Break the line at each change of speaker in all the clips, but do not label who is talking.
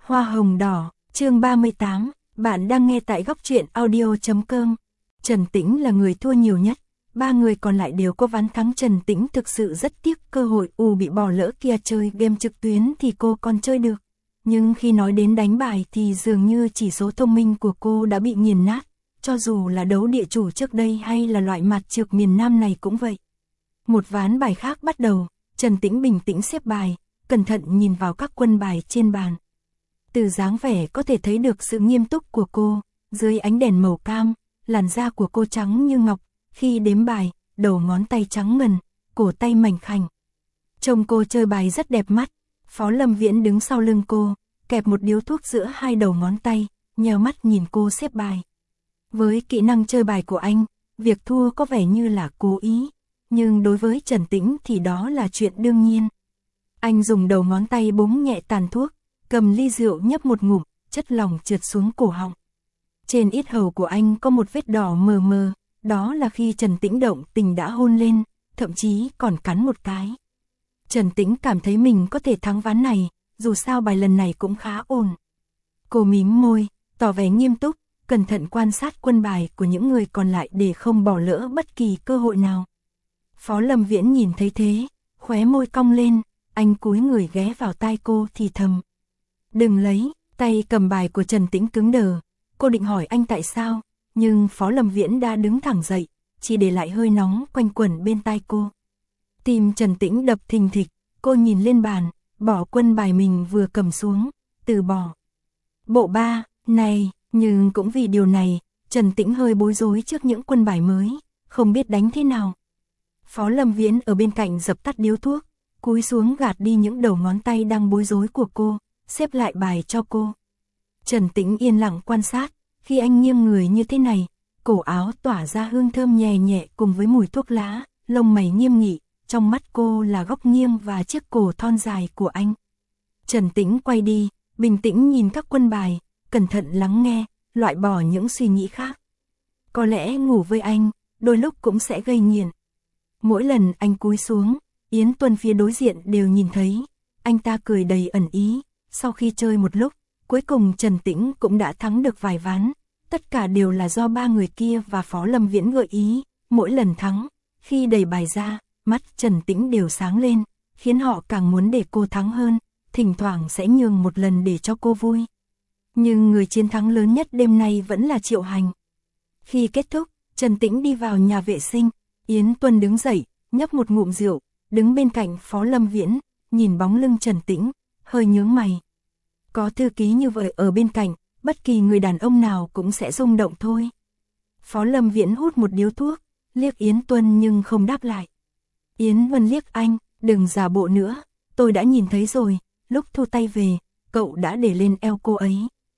Hoa hồng đỏ, chương 38, bạn đang nghe tại góc truyện audio.com. Trần Tĩnh là người thua nhiều nhất, ba người còn lại đều có ván thắng. Trần Tĩnh thực sự rất tiếc cơ hội bị bỏ lỡ kia. Chơi game trực tuyến thì cô còn chơi được, nhưng khi nói đến đánh bài thì dường như chỉ số thông minh của cô đã bị nghiền nát, cho dù là đấu địa chủ trước đây hay là loại mặt trược miền Nam này cũng vậy. Một ván bài khác bắt đầu, Trần Tĩnh bình tĩnh xếp bài, cẩn thận nhìn vào các quân bài trên bàn. Từ dáng vẻ có thể thấy được sự nghiêm túc của cô, dưới ánh đèn màu cam, làn da của cô trắng như ngọc, khi đếm bài, đầu ngón tay trắng ngần, cổ tay mảnh khảnh. Trông cô chơi bài rất đẹp mắt. Phó Lâm Viễn đứng sau lưng cô, kẹp một điếu thuốc giữa hai đầu ngón tay, nheo mắt nhìn cô xếp bài. Với kỹ năng chơi bài của anh, việc thua có vẻ như là cố ý, nhưng đối với Trần Tĩnh thì đó là chuyện đương nhiên. Anh dùng đầu ngón tay búng nhẹ tàn thuốc, cầm ly rượu nhấp một ngụm, chất lỏng trượt xuống cổ họng. Trên yết hầu của anh có một vết đỏ mờ mờ, đó là khi Trần Tĩnh động tình đã hôn lên, thậm chí còn cắn một cái. Trần Tĩnh cảm thấy mình có thể thắng ván này, dù sao bài lần này cũng khá ổn. Cô mím môi, tỏ vẻ nghiêm túc, cẩn thận quan sát quân bài của những người còn lại để không bỏ lỡ bất kỳ cơ hội nào. Phó Lâm Viễn nhìn thấy thế, khóe môi cong lên, anh cúi người ghé vào tai cô thì thầm. Đừng lấy, tay cầm bài của Trần Tĩnh cứng đờ, cô định hỏi anh tại sao, nhưng Phó Lâm Viễn đã đứng thẳng dậy, chỉ để lại hơi nóng quanh quẩn bên tai cô. Tim Trần Tĩnh đập thình thịch, cô nhìn lên bàn, bỏ quân bài mình vừa cầm xuống, từ bỏ. Bộ ba, này, nhưng cũng vì điều này, Trần Tĩnh hơi bối rối trước những quân bài mới, không biết đánh thế nào. Phó Lâm Viễn ở bên cạnh dập tắt điếu thuốc, cúi xuống gạt đi những đầu ngón tay đang bối rối của cô, xếp lại bài cho cô. Trần Tĩnh yên lặng quan sát, khi anh nghiêng người như thế này, cổ áo tỏa ra hương thơm nhẹ nhẹ cùng với mùi thuốc lá, lông mày nghiêm nghị, trong mắt cô là góc nghiêng và chiếc cổ thon dài của anh. Trần Tĩnh quay đi, bình tĩnh nhìn các quân bài, cẩn thận lắng nghe, loại bỏ những suy nghĩ khác. Có lẽ ngủ với anh, đôi lúc cũng sẽ gây nghiện. Mỗi lần anh cúi xuống, Yến Tuân phía đối diện đều nhìn thấy, anh ta cười đầy ẩn ý. Sau khi chơi một lúc, cuối cùng Trần Tĩnh cũng đã thắng được vài ván. Tất cả đều là do ba người kia và Phó Lâm Viễn gợi ý. Mỗi lần thắng, khi đẩy bài ra, mắt Trần Tĩnh đều sáng lên, khiến họ càng muốn để cô thắng hơn, thỉnh thoảng sẽ nhường một lần để cho cô vui. Nhưng người chiến thắng lớn nhất đêm nay vẫn là Triệu Hành. Khi kết thúc, Trần Tĩnh đi vào nhà vệ sinh, Yến Tuân đứng dậy, nhấp một ngụm rượu, đứng bên cạnh Phó Lâm Viễn, nhìn bóng lưng Trần Tĩnh, hơi nhướng mày. Có thư ký như vậy ở bên cạnh, bất kỳ người đàn ông nào cũng sẽ rung động thôi. Phó Lâm Viễn hút một điếu thuốc, liếc Yến Tuân nhưng không đáp lại. Yến Vân liếc anh, đừng giả bộ nữa, tôi đã nhìn thấy rồi, lúc thu tay về, cậu đã để lên eo cô ấy.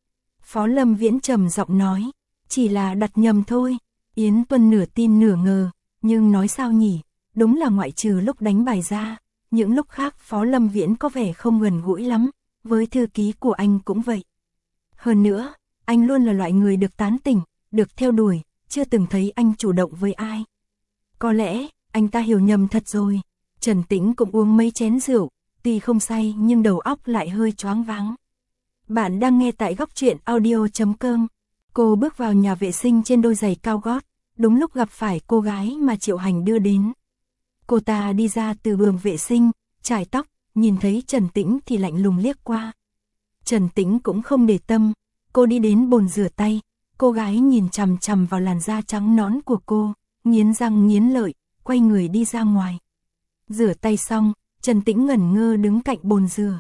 Phó Lâm Viễn trầm giọng nói, chỉ là đặt nhầm thôi. Yến Tuân nửa tin nửa ngờ, nhưng nói sao nhỉ, đúng là ngoại trừ lúc đánh bài ra, những lúc khác Phó Lâm Viễn có vẻ không gần gũi lắm, với thư ký của anh cũng vậy. Hơn nữa, anh luôn là loại người được tán tỉnh, được theo đuổi, chưa từng thấy anh chủ động với ai. Có lẽ, anh ta hiểu nhầm thật rồi. Trần Tĩnh cũng uống mấy chén rượu, tuy không say nhưng đầu óc lại hơi choáng váng. Bạn đang nghe tại góc truyện audio.com. Cô bước vào nhà vệ sinh trên đôi giày cao gót, đúng lúc gặp phải cô gái mà Triệu Hành đưa đến. Cô ta đi ra từ buồng vệ sinh, chải tóc, nhìn thấy Trần Tĩnh thì lạnh lùng liếc qua. Trần Tĩnh cũng không để tâm, cô đi đến bồn rửa tay, cô gái nhìn chằm chằm vào làn da trắng nõn của cô, nghiến răng nghiến lợi, quay người đi ra ngoài. Rửa tay xong, Trần Tĩnh ngẩn ngơ đứng cạnh bồn rửa.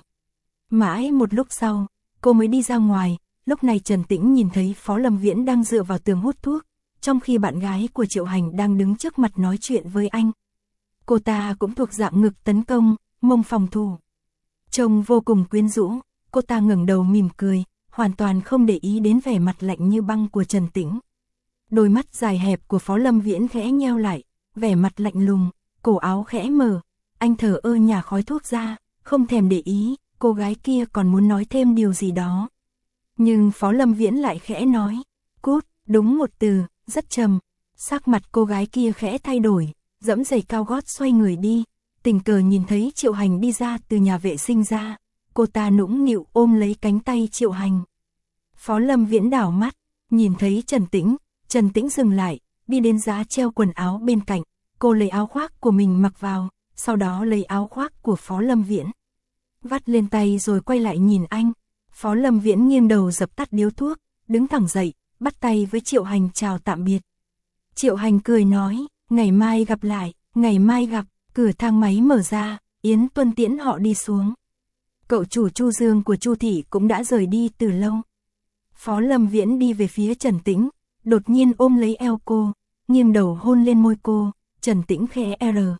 Mãi một lúc sau, cô mới đi ra ngoài, lúc này Trần Tĩnh nhìn thấy Phó Lâm Viễn đang dựa vào tường hút thuốc, trong khi bạn gái của Triệu Hành đang đứng trước mặt nói chuyện với anh. Cô ta cũng thuộc dạng ngực tấn công, mông phòng thủ. Trông vô cùng quyến rũ, cô ta ngẩng đầu mỉm cười, hoàn toàn không để ý đến vẻ mặt lạnh như băng của Trần Tĩnh. Đôi mắt dài hẹp của Phó Lâm Viễn khẽ nheo lại, vẻ mặt lạnh lùng, cổ áo khẽ mở, anh thở ơ nhả khói thuốc ra, không thèm để ý, cô gái kia còn muốn nói thêm điều gì đó. Nhưng Phó Lâm Viễn lại khẽ nói, cút, đúng một từ, rất trầm. Sắc mặt cô gái kia khẽ thay đổi, dẫm giày cao gót xoay người đi, tình cờ nhìn thấy Triệu Hành đi ra từ nhà vệ sinh ra, cô ta nũng nịu ôm lấy cánh tay Triệu Hành. Phó Lâm Viễn đảo mắt, nhìn thấy Trần Tĩnh dừng lại, đi đến giá treo quần áo bên cạnh, cô lấy áo khoác của mình mặc vào, sau đó lấy áo khoác của Phó Lâm Viễn vắt lên tay rồi quay lại nhìn anh. Phó Lâm Viễn nghiêng đầu dập tắt điếu thuốc, đứng thẳng dậy, bắt tay với Triệu Hành chào tạm biệt. Triệu Hành cười nói, ngày mai gặp lại, ngày mai gặp. Cửa thang máy mở ra, Yến Tuân tiễn họ đi xuống. Cậu chủ Chu Dương của Chu thị cũng đã rời đi từ lâu. Phó Lâm Viễn đi về phía Trần Tĩnh, đột nhiên ôm lấy eo cô, nghiêng đầu hôn lên môi cô. Trần Tĩnh khẽ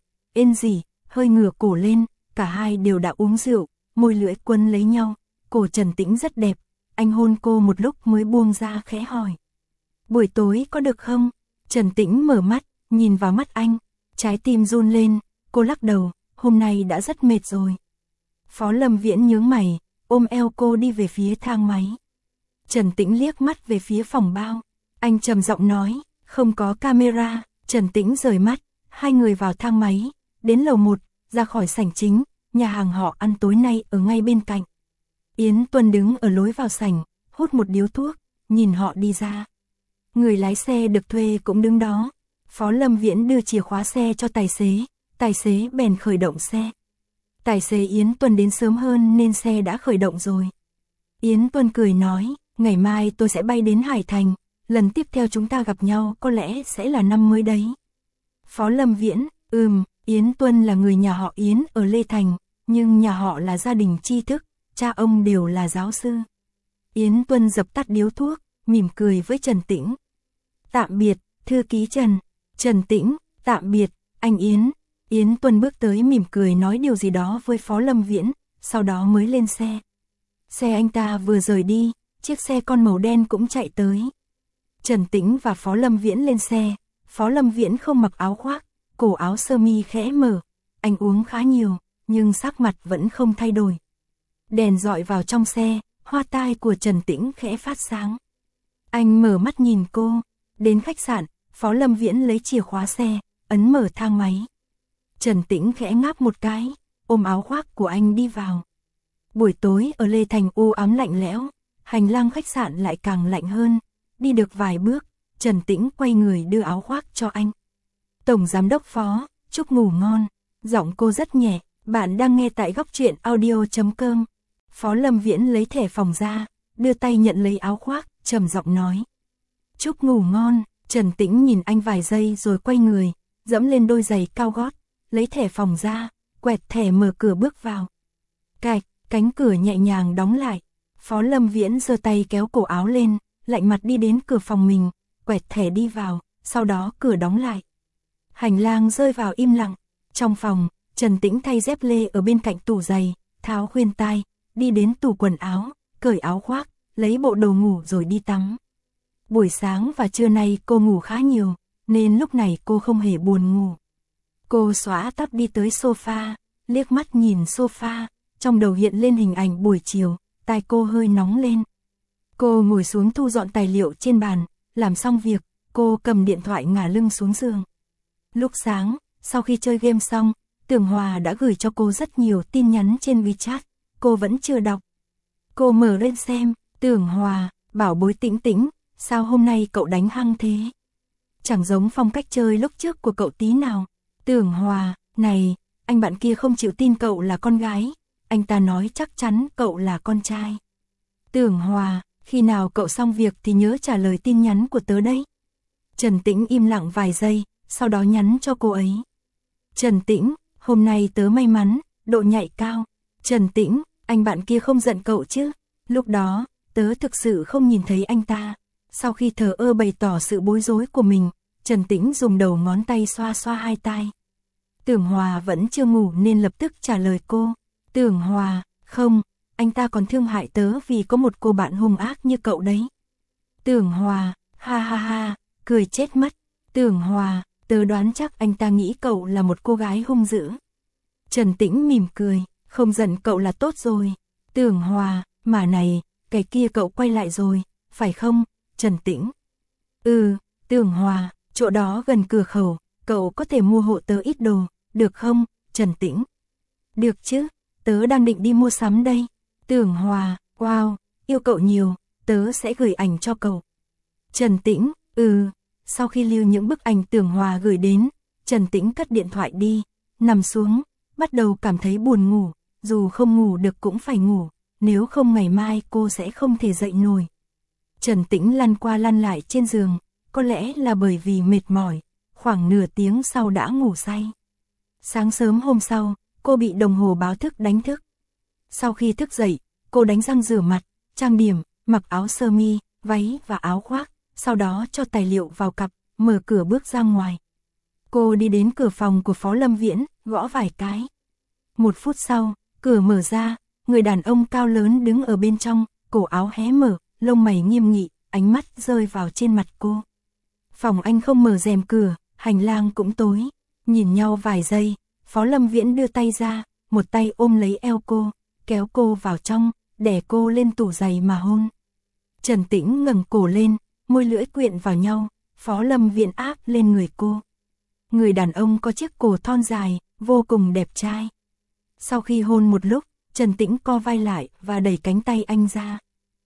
ên gì, hơi ngửa cổ lên, cả hai đều đã uống rượu, môi lưỡi quấn lấy nhau. Cổ Trần Tĩnh rất đẹp, anh hôn cô một lúc mới buông ra khẽ hỏi. Buổi tối có được không? Trần Tĩnh mở mắt, nhìn vào mắt anh, trái tim run lên, cô lắc đầu, hôm nay đã rất mệt rồi. Phó Lâm Viễn nhướng mày, ôm eo cô đi về phía thang máy. Trần Tĩnh liếc mắt về phía phòng bao, anh trầm giọng nói, không có camera. Trần Tĩnh rời mắt, hai người vào thang máy, đến lầu 1, ra khỏi sảnh chính, nhà hàng họ ăn tối nay ở ngay bên cạnh. Yến Tuân đứng ở lối vào sảnh, hút một điếu thuốc, nhìn họ đi ra. Người lái xe được thuê cũng đứng đó. Phó Lâm Viễn đưa chìa khóa xe cho tài xế bèn khởi động xe. Tài xế Yến Tuân đến sớm hơn nên xe đã khởi động rồi. Yến Tuân cười nói, ngày mai tôi sẽ bay đến Hải Thành, lần tiếp theo chúng ta gặp nhau có lẽ sẽ là năm mới đấy. Phó Lâm Viễn, Yến Tuân là người nhà họ Yến ở Lê Thành, nhưng nhà họ là gia đình tri thức, cha ông đều là giáo sư. Yến Tuân dập tắt điếu thuốc, mỉm cười với Trần Tĩnh. Tạm biệt, thư ký Trần. Trần Tĩnh, tạm biệt, anh Yến. Yến Tuân bước tới mỉm cười nói điều gì đó với Phó Lâm Viễn, sau đó mới lên xe. Xe anh ta vừa rời đi, chiếc xe con màu đen cũng chạy tới. Trần Tĩnh và Phó Lâm Viễn lên xe, Phó Lâm Viễn không mặc áo khoác, cổ áo sơ mi khẽ mở, anh uống khá nhiều, nhưng sắc mặt vẫn không thay đổi. Đèn dọi vào trong xe, hoa tai của Trần Tĩnh khẽ phát sáng. Anh mở mắt nhìn cô, đến khách sạn, Phó Lâm Viễn lấy chìa khóa xe, ấn mở thang máy. Trần Tĩnh khẽ ngáp một cái, ôm áo khoác của anh đi vào. Buổi tối ở Lê Thành u ám lạnh lẽo, hành lang khách sạn lại càng lạnh hơn. Đi được vài bước, Trần Tĩnh quay người đưa áo khoác cho anh. Tổng giám đốc Phó, chúc ngủ ngon. Giọng cô rất nhẹ, bạn đang nghe tại góc truyện audio.com. Phó Lâm Viễn lấy thẻ phòng ra, đưa tay nhận lấy áo khoác, trầm giọng nói. Chúc ngủ ngon. Trần Tĩnh nhìn anh vài giây rồi quay người, dẫm lên đôi giày cao gót, lấy thẻ phòng ra, quẹt thẻ mở cửa bước vào. Cạch, cánh cửa nhẹ nhàng đóng lại. Phó Lâm Viễn giơ tay kéo cổ áo lên, lạnh mặt đi đến cửa phòng mình, quẹt thẻ đi vào, sau đó cửa đóng lại. Hành lang rơi vào im lặng. Trong phòng, Trần Tĩnh thay dép lê ở bên cạnh tủ giày, tháo khuyên tai, đi đến tủ quần áo, cởi áo khoác, lấy bộ đồ ngủ rồi đi tắm. Buổi sáng và trưa nay cô ngủ khá nhiều, nên lúc này cô không hề buồn ngủ. Cô xõa tóc đi tới sofa, liếc mắt nhìn sofa, trong đầu hiện lên hình ảnh buổi chiều, tai cô hơi nóng lên. Cô ngồi xuống thu dọn tài liệu trên bàn, làm xong việc, cô cầm điện thoại ngả lưng xuống giường. Lúc sáng, sau khi chơi game xong, Tưởng Hòa đã gửi cho cô rất nhiều tin nhắn trên WeChat, cô vẫn chưa đọc. Cô mở lên xem, Tưởng Hòa, bảo bối Tĩnh Tĩnh, sao hôm nay cậu đánh hăng thế? Chẳng giống phong cách chơi lúc trước của cậu tí nào. Tưởng Hòa, này, anh bạn kia không chịu tin cậu là con gái, anh ta nói chắc chắn cậu là con trai. Tưởng Hòa, khi nào cậu xong việc thì nhớ trả lời tin nhắn của tớ đấy. Trần Tĩnh im lặng vài giây, sau đó nhắn cho cô ấy. Trần Tĩnh, hôm nay tớ may mắn, độ nhạy cao. Trần Tĩnh, anh bạn kia không giận cậu chứ? Lúc đó, tớ thực sự không nhìn thấy anh ta. Sau khi thờ ơ bày tỏ sự bối rối của mình, Trần Tĩnh dùng đầu ngón tay xoa xoa hai tai. Tưởng Hòa vẫn chưa ngủ nên lập tức trả lời cô. Tưởng Hòa, không, anh ta còn thương hại tớ vì có một cô bạn hung ác như cậu đấy. Tưởng Hòa, ha ha ha, cười chết mất. Tưởng Hòa, tớ đoán chắc anh ta nghĩ cậu là một cô gái hung dữ. Trần Tĩnh mỉm cười, không giận cậu là tốt rồi. Tưởng Hòa, mà này, cái kia cậu quay lại rồi, phải không? Trần Tĩnh. Tưởng Hòa, chỗ đó gần cửa khẩu, cậu có thể mua hộ tớ ít đồ, được không? Trần Tĩnh. Được chứ, tớ đang định đi mua sắm đây. Tưởng Hòa, wow, yêu cậu nhiều, tớ sẽ gửi ảnh cho cậu. Trần Tĩnh, sau khi lưu những bức ảnh Tưởng Hòa gửi đến, Trần Tĩnh cất điện thoại đi, nằm xuống, bắt đầu cảm thấy buồn ngủ, dù không ngủ được cũng phải ngủ, nếu không ngày mai cô sẽ không thể dậy nổi. Trần Tĩnh lăn qua lăn lại trên giường, có lẽ là bởi vì mệt mỏi, khoảng nửa tiếng sau đã ngủ say. Sáng sớm hôm sau, cô bị đồng hồ báo thức đánh thức. Sau khi thức dậy, cô đánh răng rửa mặt, trang điểm, mặc áo sơ mi, váy và áo khoác, sau đó cho tài liệu vào cặp, mở cửa bước ra ngoài. Cô đi đến cửa phòng của Phó Lâm Viễn, gõ vài cái. 1 phút sau, cửa mở ra, người đàn ông cao lớn đứng ở bên trong, cổ áo hé mở, lông mày nghiêm nghị, ánh mắt rơi vào trên mặt cô. Phòng anh không mở rèm cửa, hành lang cũng tối. Nhìn nhau vài giây, Phó Lâm Viễn đưa tay ra, một tay ôm lấy eo cô, kéo cô vào trong, đè cô lên tủ giày mà hôn. Trần Tĩnh ngẩng cổ lên, môi lưỡi quyện vào nhau, Phó Lâm Viễn áp lên người cô. Người đàn ông có chiếc cổ thon dài, vô cùng đẹp trai. Sau khi hôn một lúc, Trần Tĩnh co vai lại và đẩy cánh tay anh ra.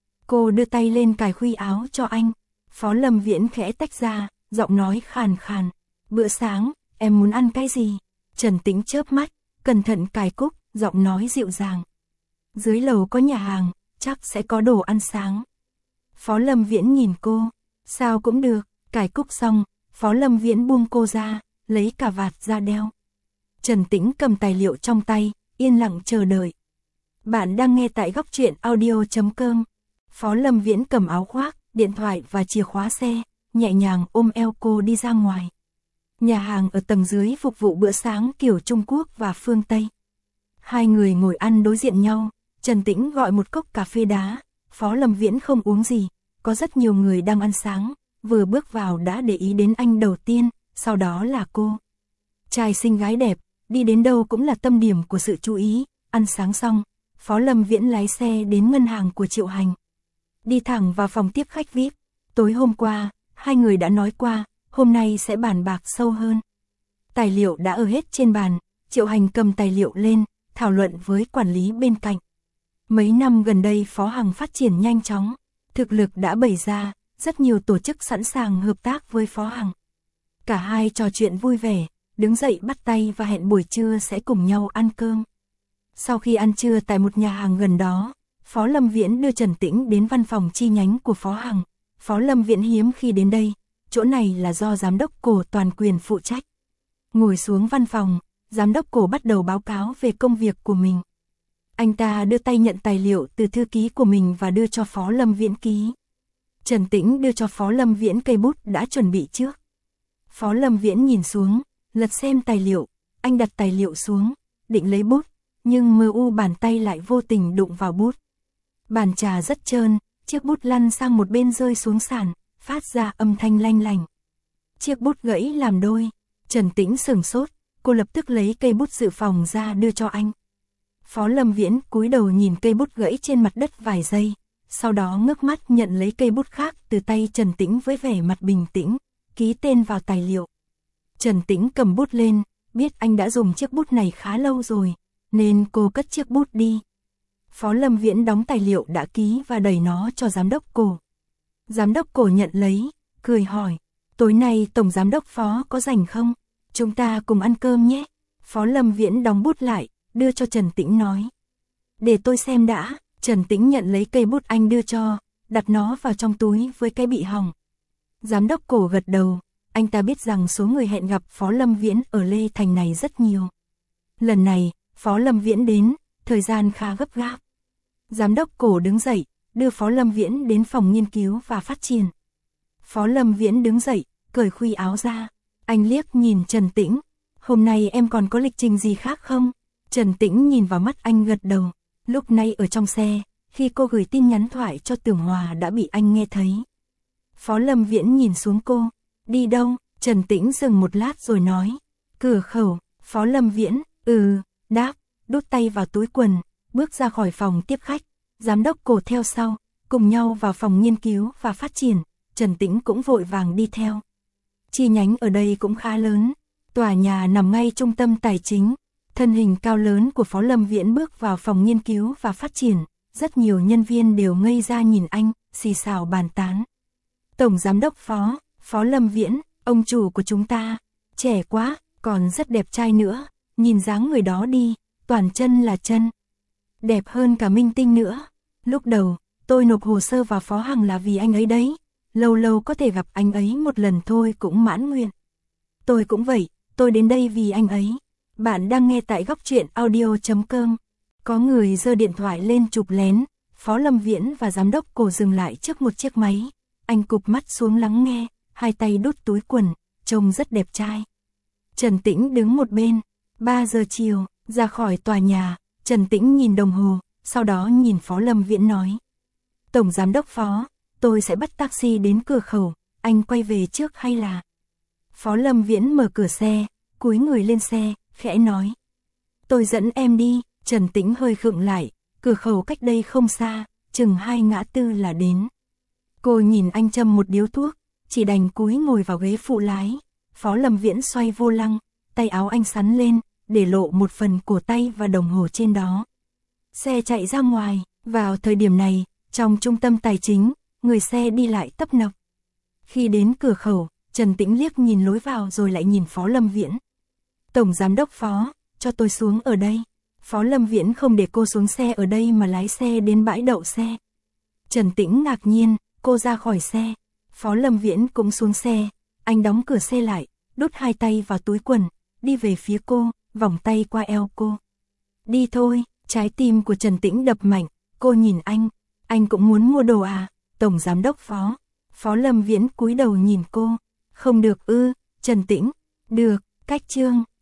Cô đưa tay lên cài khuy áo cho anh. Phó Lâm Viễn khẽ tách ra, giọng nói khàn khàn. Bữa sáng, em muốn ăn cái gì? Trần Tĩnh chớp mắt, cẩn thận cài cúc, giọng nói dịu dàng. Dưới lầu có nhà hàng, chắc sẽ có đồ ăn sáng. Phó Lâm Viễn nhìn cô. Sao cũng được, cài cúc xong, Phó Lâm Viễn buông cô ra, lấy cà vạt ra đeo. Trần Tĩnh cầm tài liệu trong tay, yên lặng chờ đợi. Bạn đang nghe tại Góc Truyện Audio.com. Phó Lâm Viễn cầm áo khoác, điện thoại và chìa khóa xe, nhẹ nhàng ôm eo cô đi ra ngoài. Nhà hàng ở tầng dưới phục vụ bữa sáng kiểu Trung Quốc và phương Tây. Hai người ngồi ăn đối diện nhau, Trần Tĩnh gọi một cốc cà phê đá, Phó Lâm Viễn không uống gì, có rất nhiều người đang ăn sáng, vừa bước vào đã để ý đến anh đầu tiên, sau đó là cô. Trai xinh gái đẹp, đi đến đâu cũng là tâm điểm của sự chú ý, ăn sáng xong, Phó Lâm Viễn lái xe đến ngân hàng của Triệu Hành. Đi thẳng vào phòng tiếp khách VIP, tối hôm qua, hai người đã nói qua, hôm nay sẽ bàn bạc sâu hơn. Tài liệu đã ở hết trên bàn, Triệu Hành cầm tài liệu lên, thảo luận với quản lý bên cạnh. Mấy năm gần đây Phó Hằng phát triển nhanh chóng, thực lực đã bày ra, rất nhiều tổ chức sẵn sàng hợp tác với Phó Hằng. Cả hai trò chuyện vui vẻ, đứng dậy bắt tay và hẹn buổi trưa sẽ cùng nhau ăn cơm. Sau khi ăn trưa tại một nhà hàng gần đó, Phó Lâm Viễn đưa Trần Tĩnh đến văn phòng chi nhánh của Phó Hằng. Phó Lâm Viễn hiếm khi đến đây, chỗ này là do giám đốc Cổ toàn quyền phụ trách. Ngồi xuống văn phòng, giám đốc Cổ bắt đầu báo cáo về công việc của mình. Anh ta đưa tay nhận tài liệu từ thư ký của mình và đưa cho Phó Lâm Viễn ký. Trần Tĩnh đưa cho Phó Lâm Viễn cây bút đã chuẩn bị trước. Phó Lâm Viễn nhìn xuống, lật xem tài liệu, anh đặt tài liệu xuống, định lấy bút, nhưng bàn tay lại vô tình đụng vào bút. Bàn trà rất trơn, chiếc bút lăn sang một bên rơi xuống sàn, phát ra âm thanh lanh lành. Chiếc bút gãy làm đôi, Trần Tĩnh sửng sốt, cô lập tức lấy cây bút dự phòng ra đưa cho anh. Phó Lâm Viễn cúi đầu nhìn cây bút gãy trên mặt đất vài giây, sau đó ngước mắt nhận lấy cây bút khác từ tay Trần Tĩnh với vẻ mặt bình tĩnh, ký tên vào tài liệu. Trần Tĩnh cầm bút lên, biết anh đã dùng chiếc bút này khá lâu rồi, nên cô cất chiếc bút đi. Phó Lâm Viễn đóng tài liệu đã ký và đẩy nó cho giám đốc Cổ. Giám đốc Cổ nhận lấy, cười hỏi, tối nay Tổng Giám đốc Phó có rảnh không? Chúng ta cùng ăn cơm nhé. Phó Lâm Viễn đóng bút lại, đưa cho Trần Tĩnh nói. Để tôi xem đã. Trần Tĩnh nhận lấy cây bút anh đưa cho, đặt nó vào trong túi với cái bị hỏng. Giám đốc Cổ gật đầu, anh ta biết rằng số người hẹn gặp Phó Lâm Viễn ở Lê Thành này rất nhiều. Lần này, Phó Lâm Viễn đến, thời gian khá gấp gáp. Giám đốc Cổ đứng dậy, đưa Phó Lâm Viễn đến phòng nghiên cứu và phát triển. Phó Lâm Viễn đứng dậy, cởi khuy áo ra. Anh liếc nhìn Trần Tĩnh. Hôm nay em còn có lịch trình gì khác không? Trần Tĩnh nhìn vào mắt anh gật đầu. Lúc này ở trong xe, khi cô gửi tin nhắn thoại cho Tưởng Hòa đã bị anh nghe thấy. Phó Lâm Viễn nhìn xuống cô. Đi đâu? Trần Tĩnh dừng một lát rồi nói. Cửa khẩu. Phó Lâm Viễn, đáp, đút tay vào túi quần, bước ra khỏi phòng tiếp khách. Giám đốc Cổ theo sau, cùng nhau vào phòng nghiên cứu và phát triển. Trần Tĩnh cũng vội vàng đi theo. Chi nhánh ở đây cũng khá lớn. Tòa nhà nằm ngay trung tâm tài chính. Thân hình cao lớn của Phó Lâm Viễn bước vào phòng nghiên cứu và phát triển. rất nhiều nhân viên đều ngây ra nhìn anh, xì xào bàn tán. Tổng giám đốc Phó Lâm Viễn, ông chủ của chúng ta, trẻ quá, còn rất đẹp trai nữa, nhìn dáng người đó đi, toàn chân là chân. Đẹp hơn cả minh tinh nữa. Lúc đầu, tôi nộp hồ sơ vào Phó Hằng là vì anh ấy đấy, lâu lâu có thể gặp anh ấy một lần thôi cũng mãn nguyện. Tôi cũng vậy, tôi đến đây vì anh ấy. Bạn đang nghe tại góc truyện audio.com. Có người giơ điện thoại lên chụp lén, Phó Lâm Viễn và giám đốc Cổ dừng lại trước một chiếc máy. Anh cụp mắt xuống lắng nghe, hai tay đút túi quần, trông rất đẹp trai. Trần Tĩnh đứng một bên, 3 giờ chiều, ra khỏi tòa nhà, Trần Tĩnh nhìn đồng hồ, sau đó nhìn Phó Lâm Viễn nói. Tổng giám đốc Phó, tôi sẽ bắt taxi đến cửa khẩu, anh quay về trước hay là... Phó Lâm Viễn mở cửa xe, cúi người lên xe, khẽ nói. Tôi dẫn em đi. Trần Tĩnh hơi khựng lại, cửa khẩu cách đây không xa, chừng 2 ngã tư là đến. Cô nhìn anh châm một điếu thuốc, chỉ đành cúi ngồi vào ghế phụ lái. Phó Lâm Viễn xoay vô lăng, tay áo anh xắn lên, để lộ một phần cổ tay và đồng hồ trên đó. Xe chạy ra ngoài, vào thời điểm này, trong trung tâm tài chính, người xe đi lại tấp nập. Khi đến cửa khẩu, Trần Tĩnh liếc nhìn lối vào rồi lại nhìn Phó Lâm Viễn. Tổng giám đốc Phó, cho tôi xuống ở đây. Phó Lâm Viễn không để cô xuống xe ở đây mà lái xe đến bãi đậu xe. Trần Tĩnh ngạc nhiên, cô ra khỏi xe. Phó Lâm Viễn cũng xuống xe, anh đóng cửa xe lại, đút hai tay vào túi quần, đi về phía cô, vòng tay qua eo cô. Đi thôi, trái tim của Trần Tĩnh đập mạnh, cô nhìn anh cũng muốn mua đồ à, Tổng giám đốc Phó. Phó Lâm Viễn cúi đầu nhìn cô, không được ư, Trần Tĩnh, được, cách chương.